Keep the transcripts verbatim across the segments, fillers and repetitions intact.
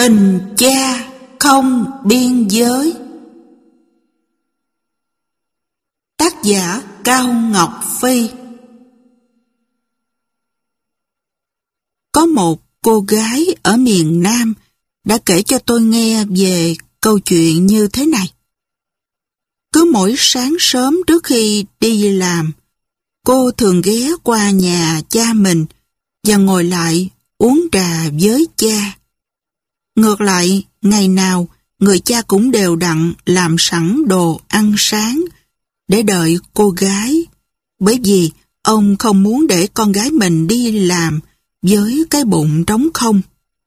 Tình cha không biên giới. Tác giả Cao Ngọc Phi. Có một cô gái ở miền Nam đã kể cho tôi nghe về câu chuyện như thế này. Cứ mỗi sáng sớm trước khi đi làm, cô thường ghé qua nhà cha mình và ngồi lại uống trà với cha. Ngược lại, ngày nào người cha cũng đều đặn làm sẵn đồ ăn sáng để đợi cô gái, bởi vì ông không muốn để con gái mình đi làm với cái bụng trống không.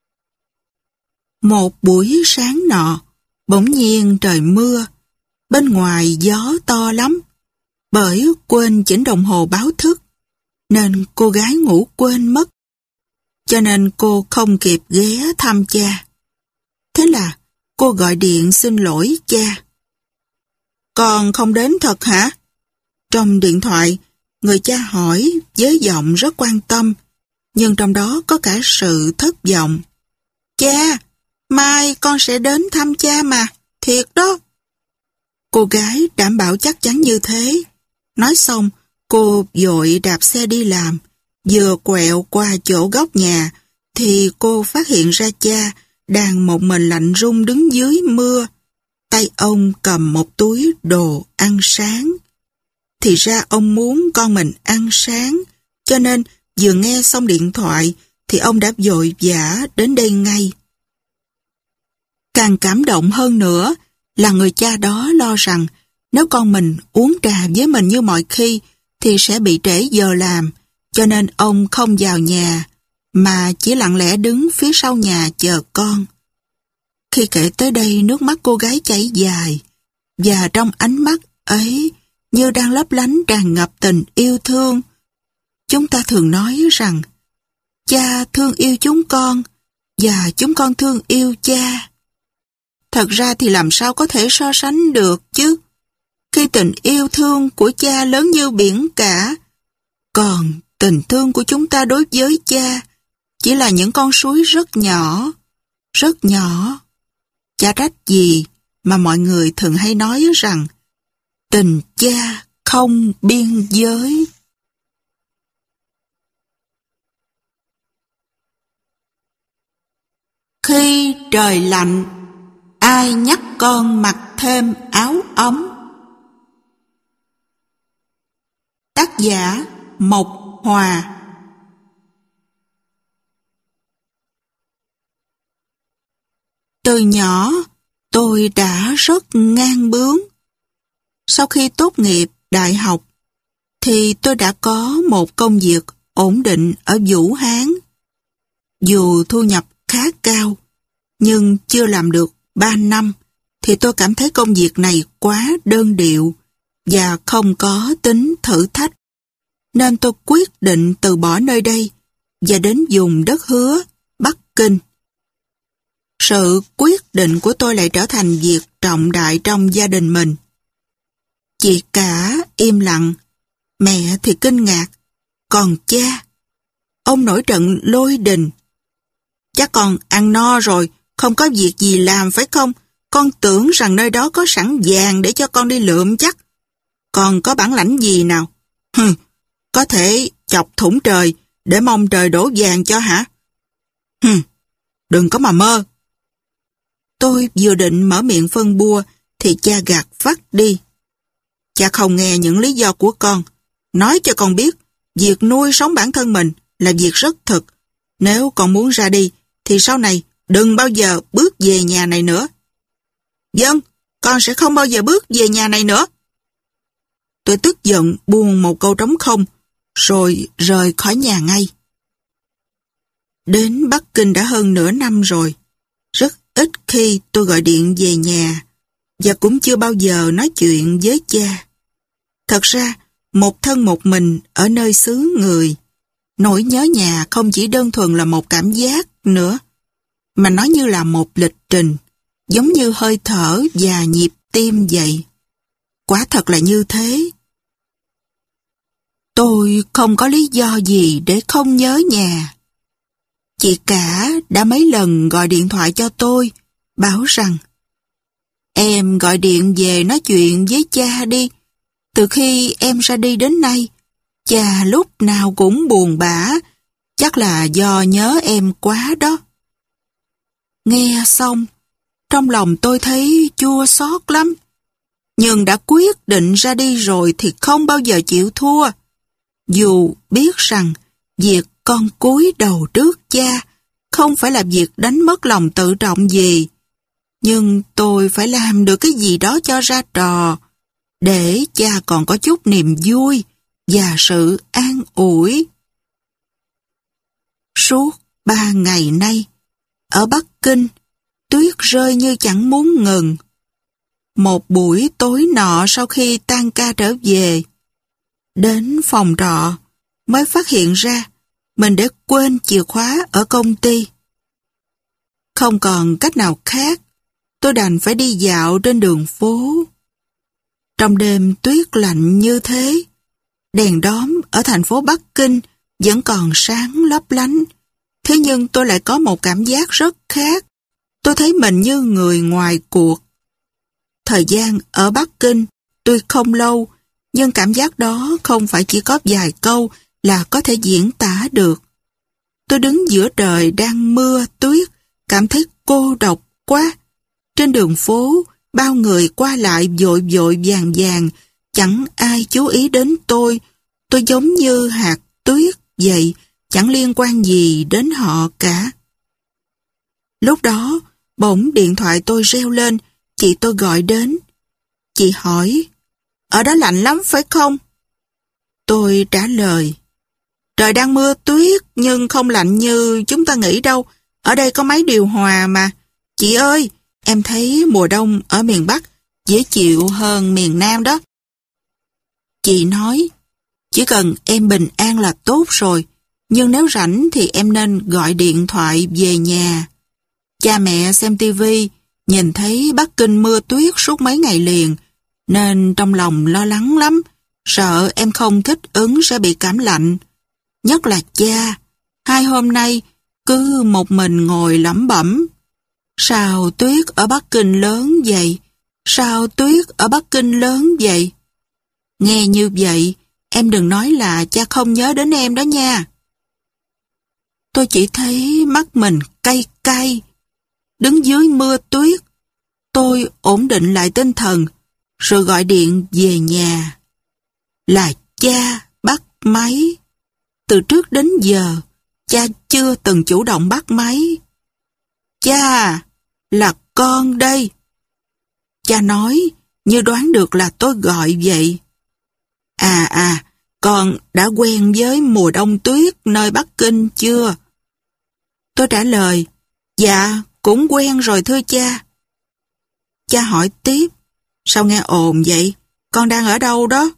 Một buổi sáng nọ, bỗng nhiên trời mưa, bên ngoài gió to lắm, bởi quên chỉnh đồng hồ báo thức, nên cô gái ngủ quên mất, cho nên cô không kịp ghé thăm cha. Thế là cô gọi điện xin lỗi cha. Con không đến thật hả? Trong điện thoại, người cha hỏi với giọng rất quan tâm, nhưng trong đó có cả sự thất vọng. Cha, mai con sẽ đến thăm cha mà, thiệt đó. Cô gái đảm bảo chắc chắn như thế. Nói xong, cô vội đạp xe đi làm. Vừa quẹo qua chỗ góc nhà, thì cô phát hiện ra cha đang một mình lạnh run đứng dưới mưa. Tay ông cầm một túi đồ ăn sáng. Thì ra ông muốn con mình ăn sáng, cho nên vừa nghe xong điện thoại thì ông đã vội vã đến đây ngay. Càng cảm động hơn nữa là người cha đó lo rằng nếu con mình uống trà với mình như mọi khi thì sẽ bị trễ giờ làm, cho nên ông không vào nhà mà chỉ lặng lẽ đứng phía sau nhà chờ con. Khi kể tới đây, nước mắt cô gái chảy dài, và trong ánh mắt ấy như đang lấp lánh tràn ngập tình yêu thương. Chúng ta thường nói rằng cha thương yêu chúng con và chúng con thương yêu cha. Thật ra thì làm sao có thể so sánh được chứ, khi tình yêu thương của cha lớn như biển cả, còn tình thương của chúng ta đối với cha chỉ là những con suối rất nhỏ, rất nhỏ. Chả trách gì mà mọi người thường hay nói rằng tình cha không biên giới. Khi trời lạnh, ai nhắc con mặc thêm áo ấm? Tác giả Mộc Hòa. Từ nhỏ, tôi đã rất ngang bướng. Sau khi tốt nghiệp đại học, thì tôi đã có một công việc ổn định ở Vũ Hán. Dù thu nhập khá cao, nhưng chưa làm được ba năm, thì tôi cảm thấy công việc này quá đơn điệu và không có tính thử thách. Nên tôi quyết định từ bỏ nơi đây và đến vùng đất hứa, Bắc Kinh. Sự quyết định của tôi lại trở thành việc trọng đại trong gia đình mình. Chị cả im lặng, mẹ thì kinh ngạc, còn cha, ông nổi trận lôi đình. Chắc con ăn no rồi, không có việc gì làm phải không? Con tưởng rằng nơi đó có sẵn vàng để cho con đi lượm chắc. Con có bản lãnh gì nào? Hừ, có thể chọc thủng trời để mong trời đổ vàng cho hả? Hừ, đừng có mà mơ. Tôi vừa định mở miệng phân bua thì cha gạt phắt đi. Cha không nghe những lý do của con. Nói cho con biết, việc nuôi sống bản thân mình là việc rất thực. Nếu con muốn ra đi, thì sau này đừng bao giờ bước về nhà này nữa. Vâng, con sẽ không bao giờ bước về nhà này nữa. Tôi tức giận buông một câu trống không, rồi rời khỏi nhà ngay. Đến Bắc Kinh đã hơn nửa năm rồi. Rất ít khi tôi gọi điện về nhà, và cũng chưa bao giờ nói chuyện với cha. Thật ra, một thân một mình ở nơi xứ người, nỗi nhớ nhà không chỉ đơn thuần là một cảm giác nữa, mà nó như là một lịch trình, giống như hơi thở và nhịp tim vậy. Quả thật là như thế. Tôi không có lý do gì để không nhớ nhà. Chị cả đã mấy lần gọi điện thoại cho tôi, bảo rằng em gọi điện về nói chuyện với cha đi. Từ khi em ra đi đến nay, cha lúc nào cũng buồn bã, chắc là do nhớ em quá đó. Nghe xong, trong lòng tôi thấy chua xót lắm. Nhưng đã quyết định ra đi rồi thì không bao giờ chịu thua. Dù biết rằng việc con cúi đầu trước cha không phải là việc đánh mất lòng tự trọng gì, nhưng tôi phải làm được cái gì đó cho ra trò, để cha còn có chút niềm vui và sự an ủi. Suốt ba ngày nay, ở Bắc Kinh, tuyết rơi như chẳng muốn ngừng. Một buổi tối nọ sau khi tan ca trở về, đến phòng trọ mới phát hiện ra mình để quên chìa khóa ở công ty. Không còn cách nào khác, tôi đành phải đi dạo trên đường phố. Trong đêm tuyết lạnh như thế, đèn đóm ở thành phố Bắc Kinh vẫn còn sáng lấp lánh. Thế nhưng tôi lại có một cảm giác rất khác. Tôi thấy mình như người ngoài cuộc. Thời gian ở Bắc Kinh tuy không lâu, nhưng cảm giác đó không phải chỉ có vài câu là có thể diễn tả được. Tôi đứng giữa trời đang mưa tuyết, cảm thấy cô độc quá. Trên đường phố, bao người qua lại vội vội vàng vàng, chẳng ai chú ý đến tôi. Tôi giống như hạt tuyết vậy, chẳng liên quan gì đến họ cả. Lúc đó, bỗng điện thoại tôi reo lên, chị tôi gọi đến. Chị hỏi, ở đó lạnh lắm phải không? Tôi trả lời, trời đang mưa tuyết nhưng không lạnh như chúng ta nghĩ đâu. Ở đây có máy điều hòa mà. Chị ơi, em thấy mùa đông ở miền Bắc dễ chịu hơn miền Nam đó. Chị nói, chỉ cần em bình an là tốt rồi, nhưng nếu rảnh thì em nên gọi điện thoại về nhà. Cha mẹ xem tivi, nhìn thấy Bắc Kinh mưa tuyết suốt mấy ngày liền, nên trong lòng lo lắng lắm, sợ em không thích ứng sẽ bị cảm lạnh. Nhất là cha, hai hôm nay cứ một mình ngồi lẩm bẩm. Sao tuyết ở Bắc Kinh lớn vậy? Sao tuyết ở Bắc Kinh lớn vậy? Nghe như vậy, em đừng nói là cha không nhớ đến em đó nha. Tôi chỉ thấy mắt mình cay cay. Đứng dưới mưa tuyết, tôi ổn định lại tinh thần, rồi gọi điện về nhà. Là cha bắt máy. Từ trước đến giờ, cha chưa từng chủ động bắt máy. Cha, là con đây. Cha nói, như đoán được là tôi gọi vậy. À à, con đã quen với mùa đông tuyết nơi Bắc Kinh chưa? Tôi trả lời, dạ, cũng quen rồi thưa cha. Cha hỏi tiếp, sao nghe ồn vậy? Con đang ở đâu đó?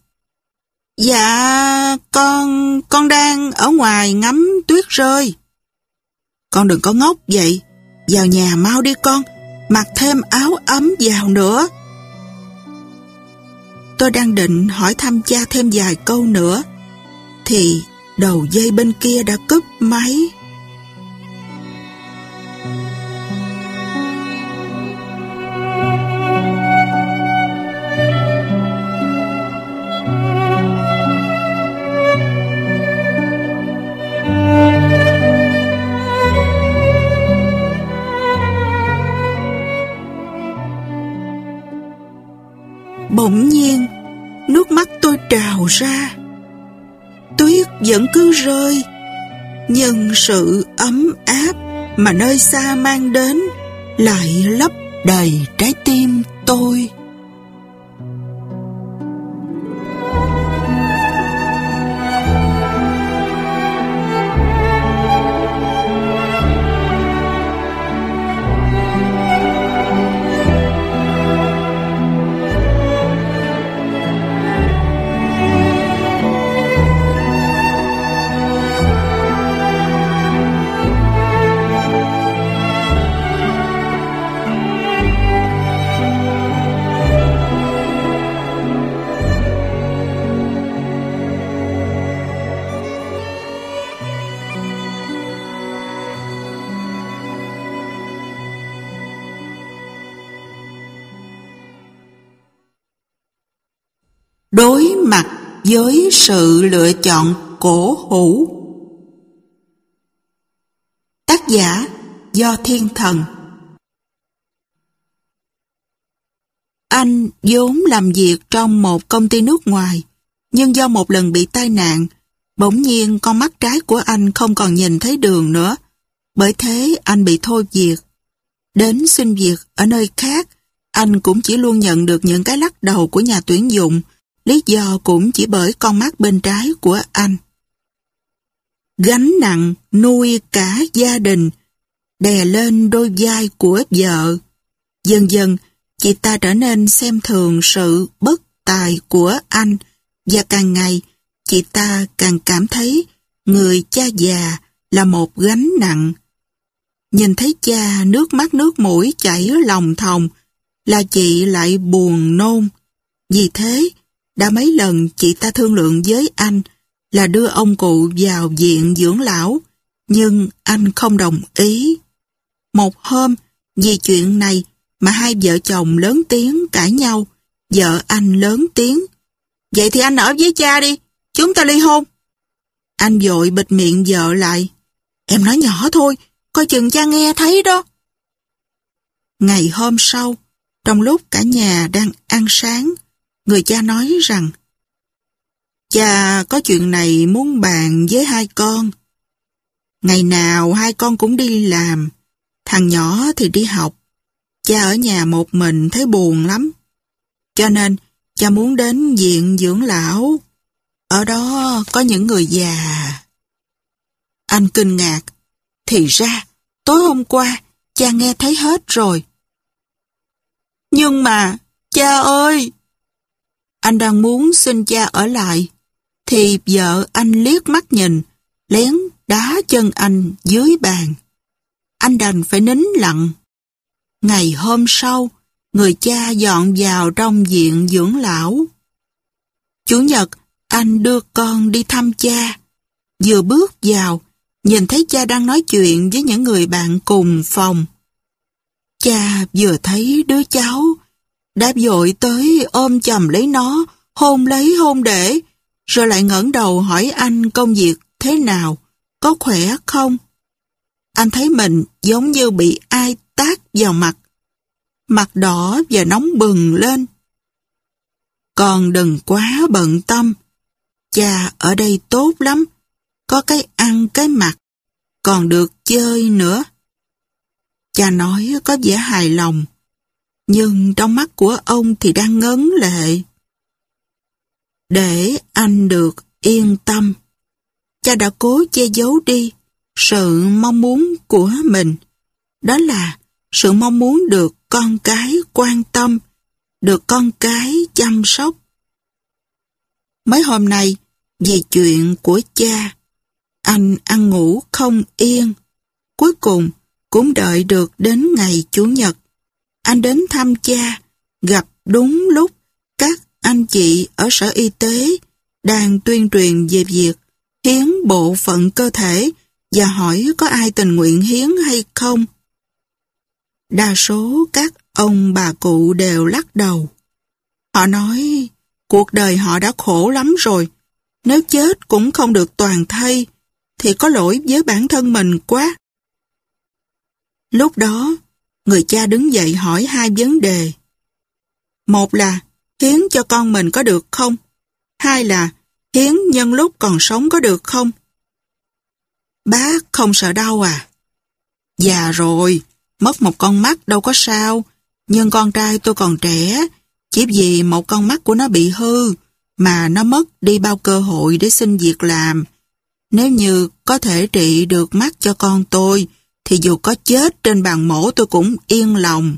Dạ, con, con đang ở ngoài ngắm tuyết rơi. Con đừng có ngốc vậy. Vào nhà mau đi con, mặc thêm áo ấm vào nữa. Tôi đang định hỏi thăm cha thêm vài câu nữa, thì đầu dây bên kia đã cúp máy. Bỗng nhiên, nước mắt tôi trào ra. Tuyết vẫn cứ rơi, nhưng sự ấm áp mà nơi xa mang đến lại lấp đầy trái tim tôi. đối mặt với sự lựa chọn cổ hủ. Tác giả Do Thiên Thần. Anh vốn làm việc trong một công ty nước ngoài, nhưng do một lần bị tai nạn, bỗng nhiên con mắt trái của anh không còn nhìn thấy đường nữa. Bởi thế anh bị thôi việc. Đến xin việc ở nơi khác, anh cũng chỉ luôn nhận được những cái lắc đầu của nhà tuyển dụng, lý do cũng chỉ bởi con mắt bên trái của anh. Gánh nặng nuôi cả gia đình đè lên đôi vai của vợ. Dần dần, chị ta trở nên xem thường sự bất tài của anh, và càng ngày, chị ta càng cảm thấy người cha già là một gánh nặng. Nhìn thấy cha nước mắt nước mũi chảy lòng thòng, là chị lại buồn nôn. Vì thế, đã mấy lần chị ta thương lượng với anh là đưa ông cụ vào viện dưỡng lão, nhưng anh không đồng ý. Một hôm, vì chuyện này mà hai vợ chồng lớn tiếng cãi nhau, vợ anh lớn tiếng: "Vậy thì anh ở với cha đi, chúng ta ly hôn." Anh vội bịt miệng vợ lại: "Em nói nhỏ thôi, coi chừng cha nghe thấy đó." Ngày hôm sau, trong lúc cả nhà đang ăn sáng, người cha nói rằng: "Cha có chuyện này muốn bàn với hai con. Ngày nào hai con cũng đi làm, thằng nhỏ thì đi học. Cha ở nhà một mình thấy buồn lắm. Cho nên cha muốn đến viện dưỡng lão. Ở đó có những người già." Anh kinh ngạc. Thì ra, tối hôm qua, cha nghe thấy hết rồi. "Nhưng mà, cha ơi!" Anh đang muốn xin cha ở lại, thì vợ anh liếc mắt nhìn, lén đá chân anh dưới bàn. Anh đành phải nín lặng. Ngày hôm sau, người cha dọn vào trong viện dưỡng lão. Chủ nhật, anh đưa con đi thăm cha. Vừa bước vào, nhìn thấy cha đang nói chuyện với những người bạn cùng phòng. Cha vừa thấy đứa cháu, đã vội tới ôm chầm lấy nó, hôn lấy hôn để, rồi lại ngẩng đầu hỏi anh công việc thế nào, có khỏe không. Anh thấy mình giống như bị ai tát vào mặt. Mặt đỏ và nóng bừng lên. "Con đừng quá bận tâm. Cha ở đây tốt lắm. Có cái ăn cái mặc, còn được chơi nữa." Cha nói có vẻ hài lòng, nhưng trong mắt của ông thì đang ngấn lệ. Để anh được yên tâm, cha đã cố che giấu đi sự mong muốn của mình. Đó là sự mong muốn được con cái quan tâm, được con cái chăm sóc. Mấy hôm nay, vì chuyện của cha, anh ăn ngủ không yên. Cuối cùng, cũng đợi được đến ngày Chủ nhật. Anh đến thăm cha, gặp đúng lúc các anh chị ở sở y tế đang tuyên truyền về việc hiến bộ phận cơ thể và hỏi có ai tình nguyện hiến hay không. Đa số các ông bà cụ đều lắc đầu. Họ nói cuộc đời họ đã khổ lắm rồi. Nếu chết cũng không được toàn thây thì có lỗi với bản thân mình quá. Lúc đó, người cha đứng dậy hỏi hai vấn đề. Một là hiến cho con mình có được không? Hai là hiến nhân lúc còn sống có được không? Bác không sợ đau à? Già rồi, mất một con mắt đâu có sao, nhưng con trai tôi còn trẻ, chỉ vì một con mắt của nó bị hư mà nó mất đi bao cơ hội để xin việc làm. Nếu như có thể trị được mắt cho con tôi, thì dù có chết trên bàn mổ tôi cũng yên lòng.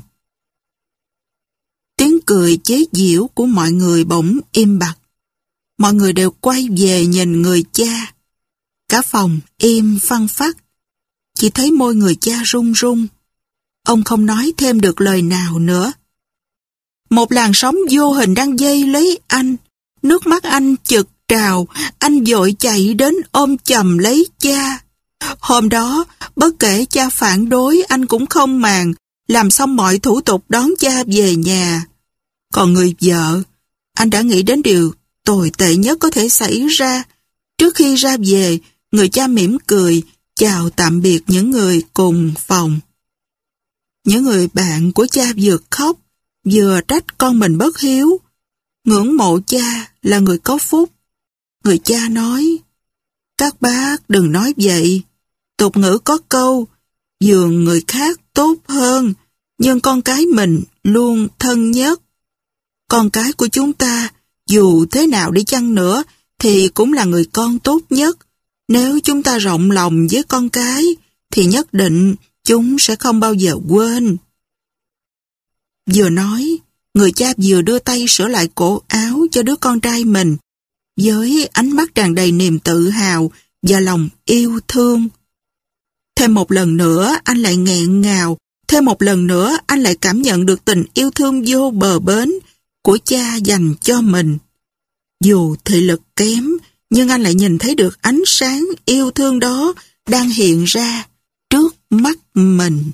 Tiếng cười chế giễu của mọi người bỗng im bặt. Mọi người đều quay về nhìn người cha. Cả phòng im phăng phắc. Chỉ thấy môi người cha run run. Ông không nói thêm được lời nào nữa. Một làn sóng vô hình đang dây lấy anh. Nước mắt anh chực trào. Anh vội chạy đến ôm chầm lấy cha. Hôm đó, bất kể cha phản đối, anh cũng không màng, làm xong mọi thủ tục đón cha về nhà. Còn người vợ, anh đã nghĩ đến điều tồi tệ nhất có thể xảy ra. Trước khi ra về, người cha mỉm cười, chào tạm biệt những người cùng phòng. Những người bạn của cha vừa khóc, vừa trách con mình bất hiếu. Ngưỡng mộ cha là người có phúc. Người cha nói, các bác đừng nói vậy. Tục ngữ có câu, giường người khác tốt hơn, nhưng con cái mình luôn thân nhất. Con cái của chúng ta, dù thế nào đi chăng nữa, thì cũng là người con tốt nhất. Nếu chúng ta rộng lòng với con cái, thì nhất định chúng sẽ không bao giờ quên. Vừa nói, người cha vừa đưa tay sửa lại cổ áo cho đứa con trai mình, với ánh mắt tràn đầy niềm tự hào và lòng yêu thương. Thêm một lần nữa anh lại nghẹn ngào, thêm một lần nữa anh lại cảm nhận được tình yêu thương vô bờ bến của cha dành cho mình. Dù thị lực kém, nhưng anh lại nhìn thấy được ánh sáng yêu thương đó đang hiện ra trước mắt mình.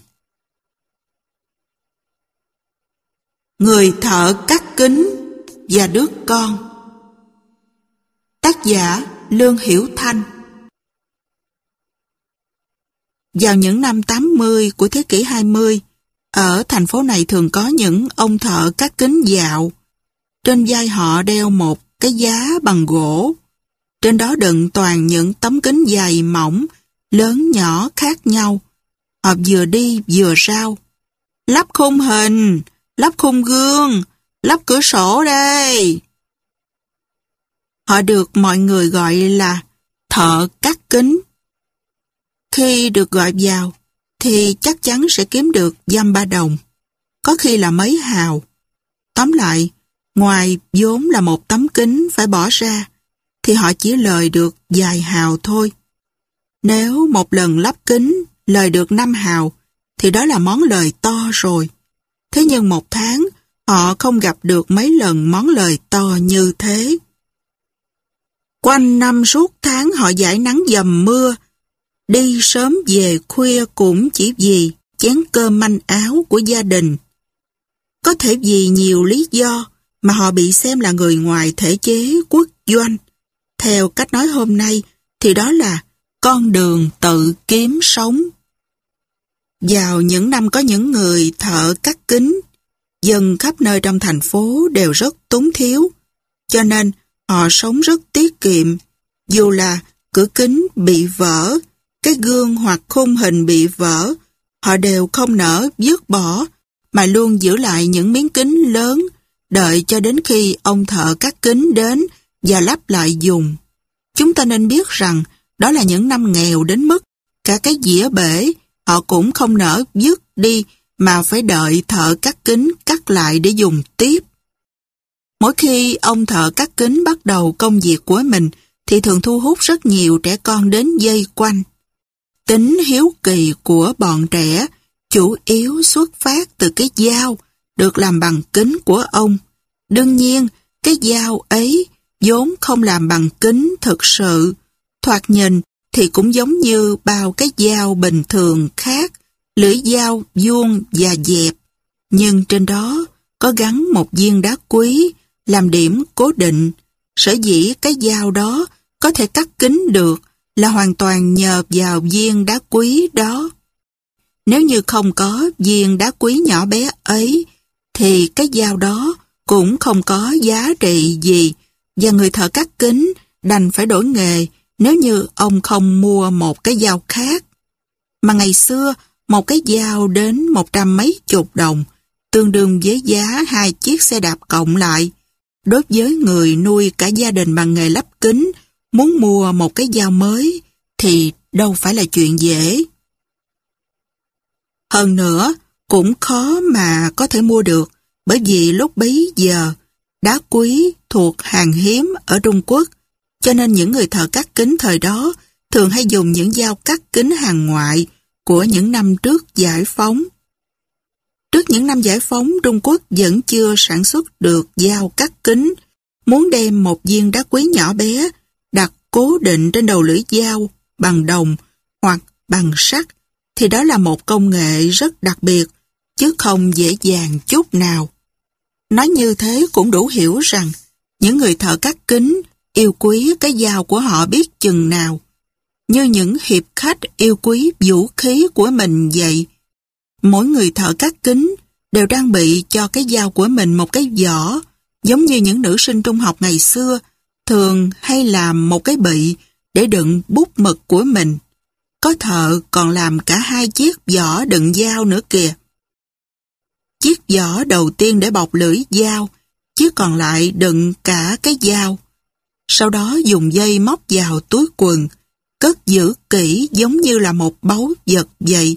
Người thợ cắt kính và đứa con. Tác giả Lương Hiểu Thanh. Vào những năm tám mươi của thế kỷ hai mươi, ở thành phố này thường có những ông thợ cắt kính dạo. Trên vai họ đeo một cái giá bằng gỗ. Trên đó đựng toàn những tấm kính dày mỏng, lớn nhỏ khác nhau. Họ vừa đi vừa rao. Lắp khung hình, lắp khung gương, lắp cửa sổ đây. Họ được mọi người gọi là thợ cắt kính. Khi được gọi vào, thì chắc chắn sẽ kiếm được dăm ba đồng, có khi là mấy hào. Tóm lại, ngoài vốn là một tấm kính phải bỏ ra, thì họ chỉ lời được vài hào thôi. Nếu một lần lắp kính lời được năm hào, thì đó là món lời to rồi. Thế nhưng một tháng, họ không gặp được mấy lần món lời to như thế. Quanh năm suốt tháng họ dãi nắng dầm mưa, đi sớm về khuya cũng chỉ vì chén cơm manh áo của gia đình. Có thể vì nhiều lý do mà họ bị xem là người ngoài thể chế quốc doanh. Theo cách nói hôm nay thì đó là con đường tự kiếm sống. Vào những năm có những người thợ cắt kính, dân khắp nơi trong thành phố đều rất túng thiếu, cho nên họ sống rất tiết kiệm. Dù là cửa kính bị vỡ, cái gương hoặc khung hình bị vỡ, họ đều không nỡ vứt bỏ, mà luôn giữ lại những miếng kính lớn, đợi cho đến khi ông thợ cắt kính đến và lắp lại dùng. Chúng ta nên biết rằng đó là những năm nghèo đến mức cả cái dĩa bể họ cũng không nỡ vứt đi, mà phải đợi thợ cắt kính cắt lại để dùng tiếp. Mỗi khi ông thợ cắt kính bắt đầu công việc của mình thì thường thu hút rất nhiều trẻ con đến vây quanh. Tính hiếu kỳ của bọn trẻ chủ yếu xuất phát từ cái dao được làm bằng kính của ông. Đương nhiên, cái dao ấy vốn không làm bằng kính thực sự. Thoạt nhìn thì cũng giống như bao cái dao bình thường khác, lưỡi dao vuông và dẹp. Nhưng trên đó có gắn một viên đá quý làm điểm cố định. Sở dĩ cái dao đó có thể cắt kính được là hoàn toàn nhờ vào viên đá quý đó. Nếu như không có viên đá quý nhỏ bé ấy, thì cái dao đó cũng không có giá trị gì, và người thợ cắt kính đành phải đổi nghề nếu như ông không mua một cái dao khác. Mà ngày xưa, một cái dao đến một trăm mấy chục đồng, tương đương với giá hai chiếc xe đạp cộng lại. Đối với người nuôi cả gia đình bằng nghề lắp kính, muốn mua một cái dao mới thì đâu phải là chuyện dễ. Hơn nữa, cũng khó mà có thể mua được, bởi vì lúc bấy giờ, đá quý thuộc hàng hiếm ở Trung Quốc, cho nên những người thợ cắt kính thời đó thường hay dùng những dao cắt kính hàng ngoại của những năm trước giải phóng. Trước những năm giải phóng, Trung Quốc vẫn chưa sản xuất được dao cắt kính. Muốn đem một viên đá quý nhỏ bé đặt cố định trên đầu lưỡi dao bằng đồng hoặc bằng sắt, thì đó là một công nghệ rất đặc biệt, chứ không dễ dàng chút nào. Nói như thế cũng đủ hiểu rằng Những người thợ cắt kính yêu quý cái dao của họ biết chừng nào, như những hiệp khách yêu quý vũ khí của mình vậy. Mỗi người thợ cắt kính đều trang bị cho cái dao của mình một cái vỏ, giống như những nữ sinh trung học ngày xưa thường hay làm một cái bị để đựng bút mực của mình. Có thợ còn làm cả hai chiếc vỏ đựng dao nữa kìa. Chiếc vỏ đầu tiên để bọc lưỡi dao, chiếc còn lại đựng cả cái dao. Sau đó dùng dây móc vào túi quần, cất giữ kỹ giống như là một báu vật vậy.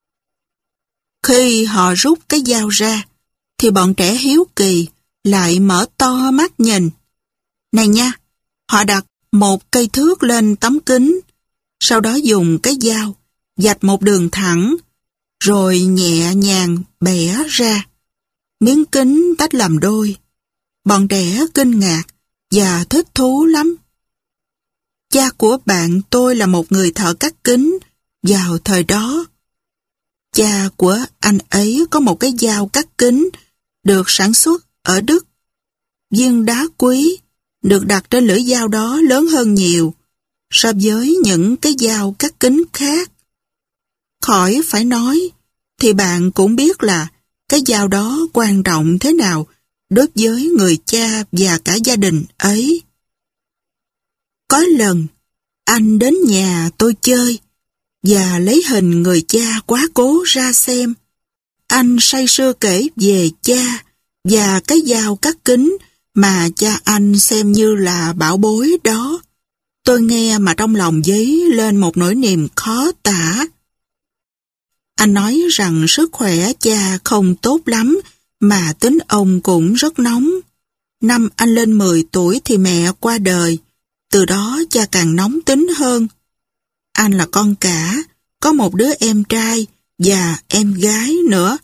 Khi họ rút cái dao ra, thì bọn trẻ hiếu kỳ lại mở to mắt nhìn. Này nha, họ đặt một cây thước lên tấm kính, sau đó dùng cái dao vạch một đường thẳng, rồi nhẹ nhàng bẻ ra. Miếng kính tách làm đôi. Bọn trẻ kinh ngạc và thích thú lắm. Cha của bạn tôi là một người thợ cắt kính vào thời đó. Cha của anh ấy có một cái dao cắt kính được sản xuất ở Đức. Viên đá quý được đặt trên lưỡi dao đó lớn hơn nhiều so với những cái dao cắt kính khác. Khỏi phải nói, thì bạn cũng biết là cái dao đó quan trọng thế nào đối với người cha và cả gia đình ấy. Có lần, anh đến nhà tôi chơi và lấy hình người cha quá cố ra xem. Anh say sưa kể về cha và cái dao cắt kính mà cha anh xem như là bảo bối đó. Tôi nghe mà trong lòng dấy lên một nỗi niềm khó tả. Anh nói rằng sức khỏe cha không tốt lắm, mà tính ông cũng rất nóng. Năm anh lên mười tuổi thì mẹ qua đời, từ đó cha càng nóng tính hơn. Anh là con cả, có một đứa em trai và em gái nữa.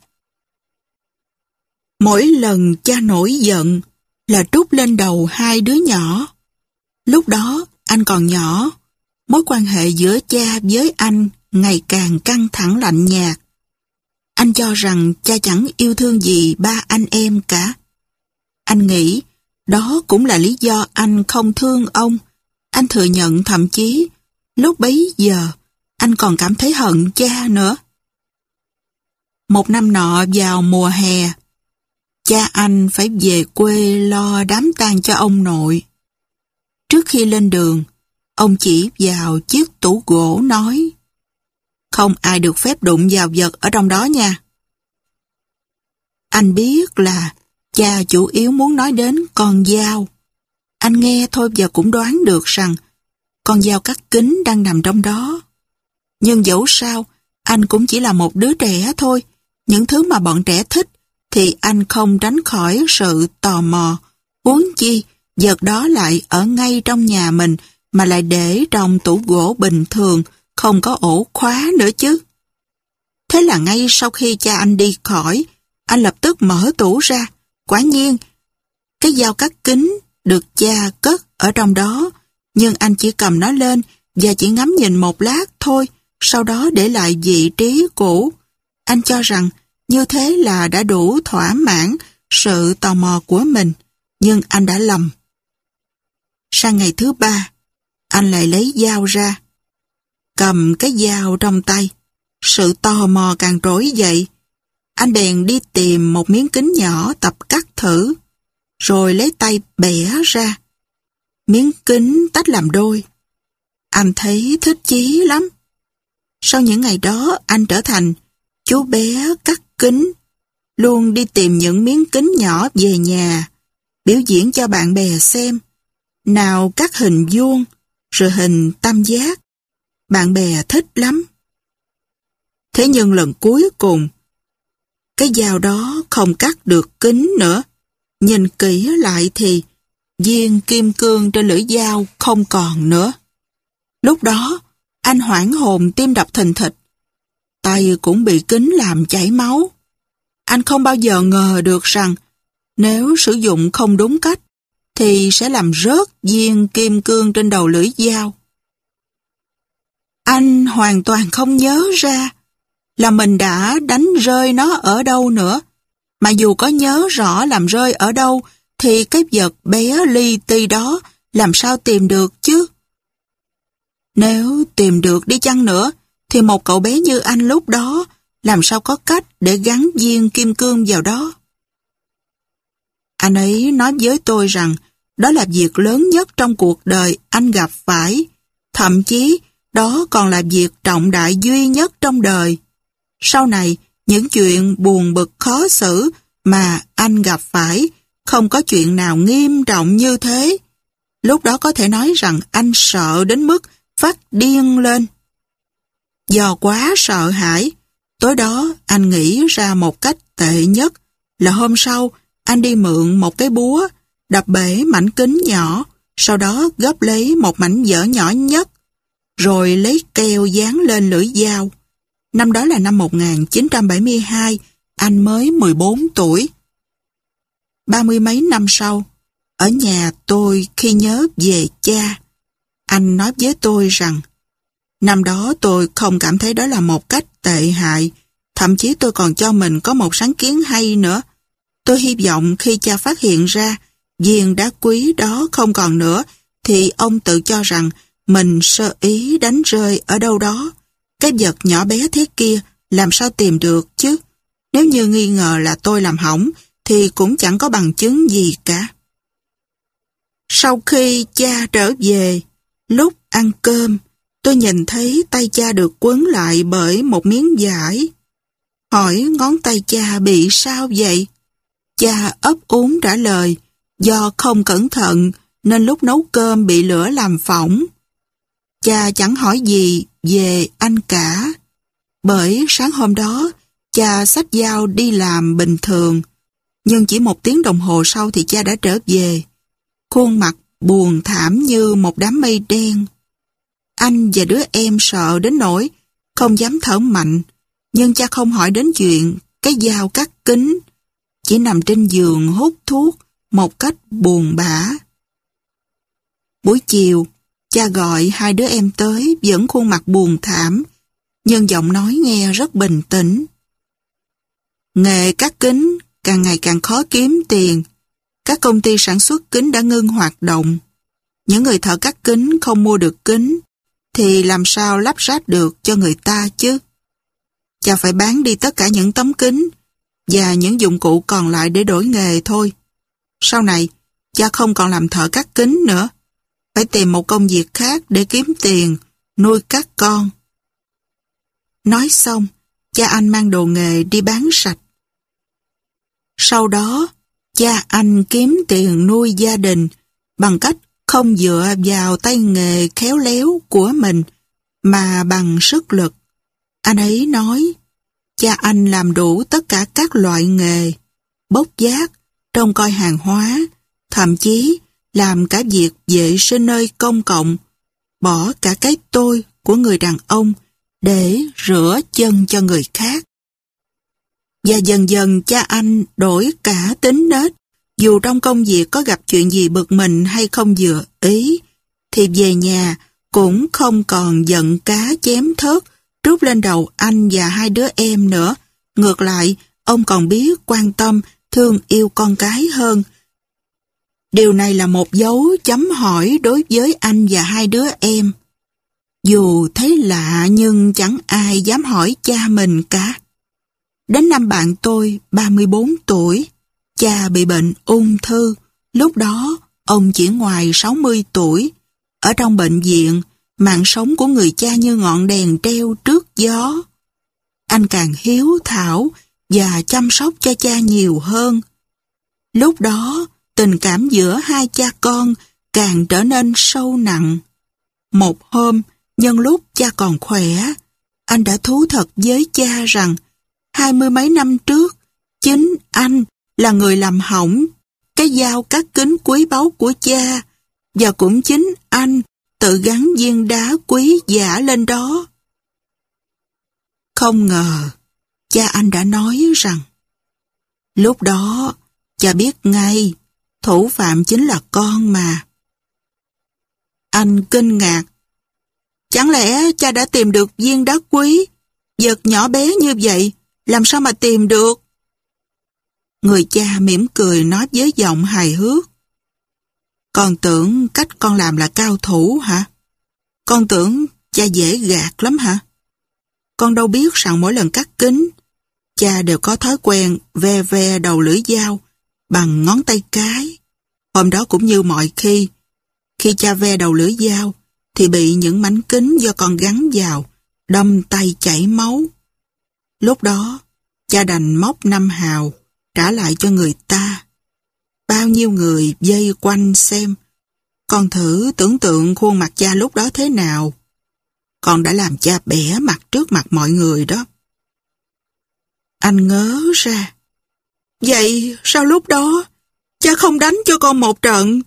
Mỗi lần cha nổi giận là trút lên đầu hai đứa nhỏ. Lúc đó anh còn nhỏ, mối quan hệ giữa cha với anh ngày càng căng thẳng lạnh nhạt. Anh cho rằng cha chẳng yêu thương gì ba anh em cả. Anh nghĩ đó cũng là lý do anh không thương ông. Anh thừa nhận thậm chí lúc bấy giờ anh còn cảm thấy hận cha nữa. Một năm nọ vào mùa hè, cha anh phải về quê lo đám tang cho ông nội. Trước khi lên đường, ông chỉ vào chiếc tủ gỗ nói: "Không ai được phép đụng vào vật ở trong đó nha." Anh biết là cha chủ yếu muốn nói đến con dao. Anh nghe thôi và cũng đoán được rằng con dao cắt kính đang nằm trong đó. Nhưng dẫu sao, anh cũng chỉ là một đứa trẻ thôi. Những thứ mà bọn trẻ thích thì anh không tránh khỏi sự tò mò. Huống chi, vật đó lại ở ngay trong nhà mình mà lại để trong tủ gỗ bình thường, không có ổ khóa nữa chứ. Thế là ngay sau khi cha anh đi khỏi, anh lập tức mở tủ ra. Quả nhiên, cái dao cắt kính được cha cất ở trong đó, nhưng anh chỉ cầm nó lên và chỉ ngắm nhìn một lát thôi, sau đó để lại vị trí cũ. Anh cho rằng như thế là đã đủ thỏa mãn sự tò mò của mình, nhưng anh đã lầm. Sang ngày thứ ba, anh lại lấy dao ra. Cầm cái dao trong tay, sự tò mò càng trỗi dậy. Anh bèn đi tìm một miếng kính nhỏ tập cắt thử, rồi lấy tay bẻ ra. Miếng kính tách làm đôi. Anh thấy thích chí lắm. Sau những ngày đó, anh trở thành chú bé cắt kính, luôn đi tìm những miếng kính nhỏ về nhà, biểu diễn cho bạn bè xem. Nào cắt hình vuông, rồi hình tam giác. Bạn bè thích lắm. Thế nhưng lần cuối cùng, cái dao đó không cắt được kính nữa. Nhìn kỹ lại thì viên kim cương trên lưỡi dao không còn nữa. Lúc đó, anh hoảng hồn, tim đập thình thịch. Tay cũng bị kính làm chảy máu. Anh không bao giờ ngờ được rằng nếu sử dụng không đúng cách thì sẽ làm rớt viên kim cương trên đầu lưỡi dao. Anh hoàn toàn không nhớ ra là mình đã đánh rơi nó ở đâu nữa. Mà dù có nhớ rõ làm rơi ở đâu thì cái vật bé li ti đó làm sao tìm được chứ? Nếu tìm được đi chăng nữa, thì một cậu bé như anh lúc đó làm sao có cách để gắn viên kim cương vào đó? Anh ấy nói với tôi rằng đó là việc lớn nhất trong cuộc đời anh gặp phải, thậm chí đó còn là việc trọng đại duy nhất trong đời. Sau này, những chuyện buồn bực khó xử mà anh gặp phải không có chuyện nào nghiêm trọng như thế. Lúc đó có thể nói rằng anh sợ đến mức phát điên lên. Do quá sợ hãi, tối đó anh nghĩ ra một cách tệ nhất là hôm sau anh đi mượn một cái búa, đập bể mảnh kính nhỏ, sau đó gấp lấy một mảnh vỡ nhỏ nhất, rồi lấy keo dán lên lưỡi dao. Năm đó là năm một nghìn chín trăm bảy mươi hai, anh mới mười bốn tuổi. Ba mươi mấy năm sau, ở nhà tôi khi nhớ về cha, anh nói với tôi rằng năm đó tôi không cảm thấy đó là một cách tệ hại, thậm chí tôi còn cho mình có một sáng kiến hay nữa. Tôi hy vọng khi cha phát hiện ra viên đá quý đó không còn nữa, thì ông tự cho rằng mình sơ ý đánh rơi ở đâu đó. Cái vật nhỏ bé thế kia làm sao tìm được chứ? Nếu như nghi ngờ là tôi làm hỏng, thì cũng chẳng có bằng chứng gì cả. Sau khi cha trở về, lúc ăn cơm, tôi nhìn thấy tay cha được quấn lại bởi một miếng vải. Hỏi ngón tay cha bị sao vậy? Cha ấp úng trả lời, do không cẩn thận nên lúc nấu cơm bị lửa làm phỏng. Cha chẳng hỏi gì về anh cả, bởi sáng hôm đó cha xách dao đi làm bình thường, nhưng chỉ một tiếng đồng hồ sau thì cha đã trở về, khuôn mặt buồn thảm như một đám mây đen. Anh và đứa em sợ đến nỗi không dám thở mạnh, nhưng cha không hỏi đến chuyện cái dao cắt kính, chỉ nằm trên giường hút thuốc một cách buồn bã. Buổi chiều, cha gọi hai đứa em tới vẫn khuôn mặt buồn thảm, nhưng giọng nói nghe rất bình tĩnh. Nghề cắt kính càng ngày càng khó kiếm tiền. Các công ty sản xuất kính đã ngưng hoạt động. Những người thợ cắt kính không mua được kính, thì làm sao lắp ráp được cho người ta chứ? Cha phải bán đi tất cả những tấm kính và những dụng cụ còn lại để đổi nghề thôi. Sau này, cha không còn làm thợ cắt kính nữa. Phải tìm một công việc khác để kiếm tiền, nuôi các con. Nói xong, cha anh mang đồ nghề đi bán sạch. Sau đó, cha anh kiếm tiền nuôi gia đình bằng cách không dựa vào tay nghề khéo léo của mình, mà bằng sức lực. Anh ấy nói, cha anh làm đủ tất cả các loại nghề, bốc vác, trông coi hàng hóa, thậm chí làm cả việc vệ sinh nơi công cộng, bỏ cả cái tôi của người đàn ông để rửa chân cho người khác. Và dần dần cha anh đổi cả tính nết, dù trong công việc có gặp chuyện gì bực mình hay không vừa ý, thì về nhà cũng không còn giận cá chém thớt trút lên đầu anh và hai đứa em nữa. Ngược lại, ông còn biết quan tâm, thương yêu con cái hơn. Điều này là một dấu chấm hỏi đối với anh và hai đứa em. Dù thấy lạ nhưng chẳng ai dám hỏi cha mình cả. Đến năm bạn tôi, ba mươi bốn tuổi, cha bị bệnh ung thư. Lúc đó, ông chỉ ngoài sáu mươi tuổi. Ở trong bệnh viện, mạng sống của người cha như ngọn đèn treo trước gió. Anh càng hiếu thảo và chăm sóc cho cha nhiều hơn. Lúc đó, tình cảm giữa hai cha con càng trở nên sâu nặng. Một hôm, nhân lúc cha còn khỏe, anh đã thú thật với cha rằng hai mươi mấy năm trước, chính anh là người làm hỏng cái dao cắt kính quý báu của cha, và cũng chính anh tự gắn viên đá quý giả lên đó. Không ngờ, cha anh đã nói rằng lúc đó cha biết ngay thủ phạm chính là con mà. Anh kinh ngạc. Chẳng lẽ cha đã tìm được viên đá quý, vật nhỏ bé như vậy, làm sao mà tìm được? Người cha mỉm cười nói với giọng hài hước. Con tưởng cách con làm là cao thủ hả? Con tưởng cha dễ gạt lắm hả? Con đâu biết rằng mỗi lần cắt kính, cha đều có thói quen ve ve đầu lưỡi dao bằng ngón tay cái. Hôm đó cũng như mọi khi, khi cha ve đầu lưỡi dao thì bị những mảnh kính do con gắn vào, đâm tay chảy máu. Lúc đó, cha đành móc năm hào, trả lại cho người ta. Bao nhiêu người vây quanh xem. Con thử tưởng tượng khuôn mặt cha lúc đó thế nào. Con đã làm cha bẻ mặt trước mặt mọi người đó. Anh ngớ ra. Vậy sao lúc đó cha không đánh cho con một trận?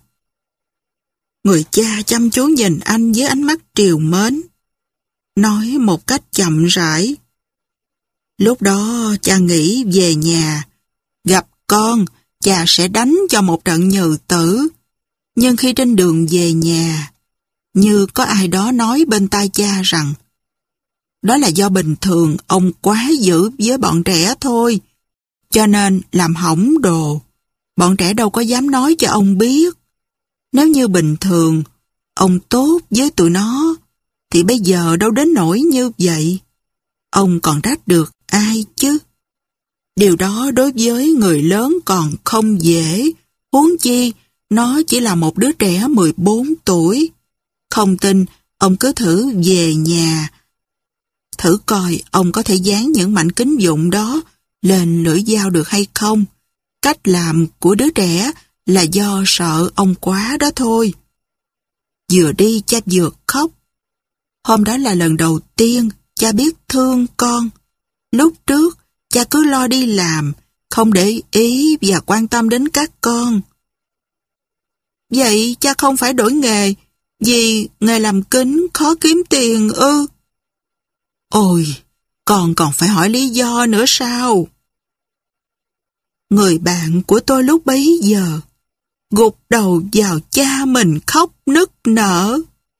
Người cha chăm chú nhìn anh với ánh mắt trìu mến, nói một cách chậm rãi. Lúc đó cha nghĩ về nhà, gặp con, cha sẽ đánh cho một trận nhừ tử. Nhưng khi trên đường về nhà, như có ai đó nói bên tai cha rằng đó là do bình thường ông quá dữ với bọn trẻ thôi, cho nên làm hỏng đồ. Bọn trẻ đâu có dám nói cho ông biết. Nếu như bình thường ông tốt với tụi nó, thì bây giờ đâu đến nỗi như vậy. Ông còn trách được ai chứ? Điều đó đối với người lớn còn không dễ, huống chi nó chỉ là một đứa trẻ mười bốn tuổi. Không tin, ông cứ thử về nhà, thử coi ông có thể dán những mảnh kính vụn đó lên lưỡi dao được hay không. Cách làm của đứa trẻ là do sợ ông quá đó thôi. Vừa đi cha vừa khóc. Hôm đó là lần đầu tiên cha biết thương con. Lúc trước, cha cứ lo đi làm, không để ý và quan tâm đến các con. Vậy cha không phải đổi nghề, vì nghề làm kính khó kiếm tiền ư? Ôi, con còn phải hỏi lý do nữa sao? Người bạn của tôi lúc bấy giờ gục đầu vào cha mình khóc nức nở.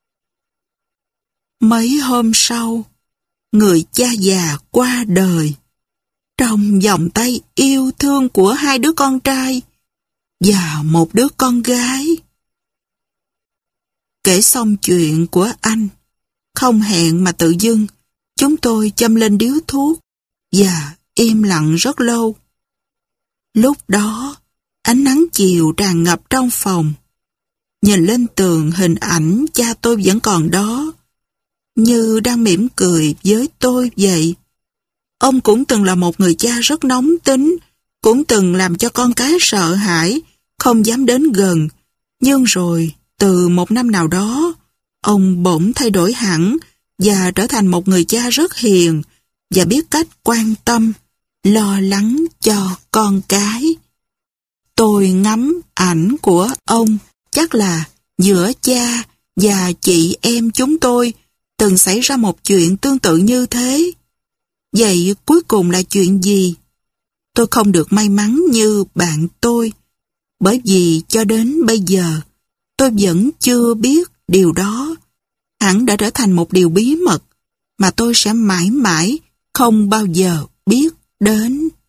Mấy hôm sau, người cha già qua đời trong vòng tay yêu thương của hai đứa con trai và một đứa con gái. Kể xong chuyện của anh, không hẹn mà tự dưng chúng tôi châm lên điếu thuốc và im lặng rất lâu. Lúc đó, ánh nắng chiều tràn ngập trong phòng. Nhìn lên tường hình ảnh cha tôi vẫn còn đó, như đang mỉm cười với tôi vậy. Ông cũng từng là một người cha rất nóng tính, cũng từng làm cho con cái sợ hãi, không dám đến gần. Nhưng rồi, từ một năm nào đó, ông bỗng thay đổi hẳn và trở thành một người cha rất hiền và biết cách quan tâm, lo lắng cho con cái. Tôi ngắm ảnh của ông, chắc là giữa cha và chị em chúng tôi từng xảy ra một chuyện tương tự như thế. Vậy cuối cùng là chuyện gì? Tôi không được may mắn như bạn tôi, bởi vì cho đến bây giờ tôi vẫn chưa biết điều đó. Hẳn đã trở thành một điều bí mật mà tôi sẽ mãi mãi không bao giờ biết đến.